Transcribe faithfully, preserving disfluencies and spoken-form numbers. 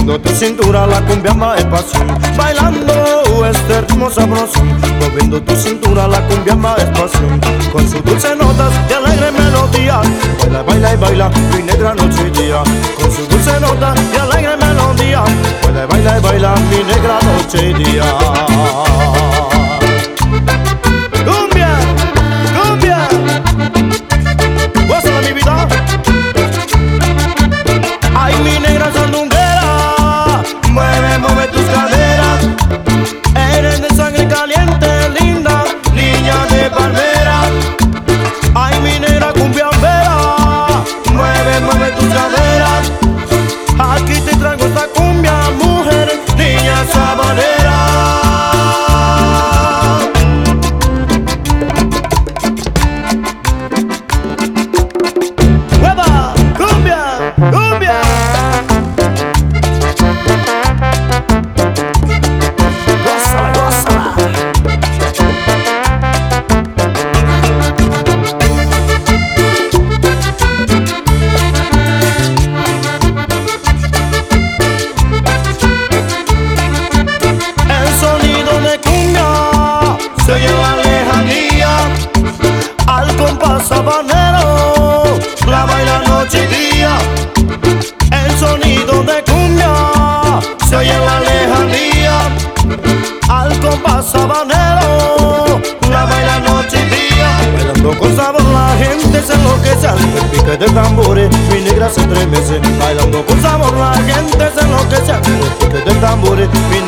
Moviendo tu cintura la cumbia más es pasión, bailando este ritmo sabroso. Moviendo tu cintura la cumbia más es pasión, con sus dulces notas y alegre melodía. Baila, baila y baila mi negra noche y día, con sus dulces notas y alegre melodía. Baila, baila y baila mi negra noche y día. Cumbia, cumbia, gózala mi vida. Ay, mi negra sandunguera, mueve, mueve tus caderas. Eres de sangre caliente, linda, niña de palmera. Ay, mi negra cumbiambera, mueve, mueve tus caderas. Aquí te traigo esta cumbia, mujer, niña sabanera. ¡Hueva! ¡Cumbia! ¡Cumbia! ¡Gózala, gózala! El sonido de cumbia se oye en la lejanía, al compás sabanero la baila noche y día. El sonido de cumbia se oye en la lejanía, al compás sabanero la baila noche y día. Bailando con sabor la gente se enloquece al pique de tambores, mi negra se estremece. Bailando con sabor la gente se enloquece al pique de tambores, mi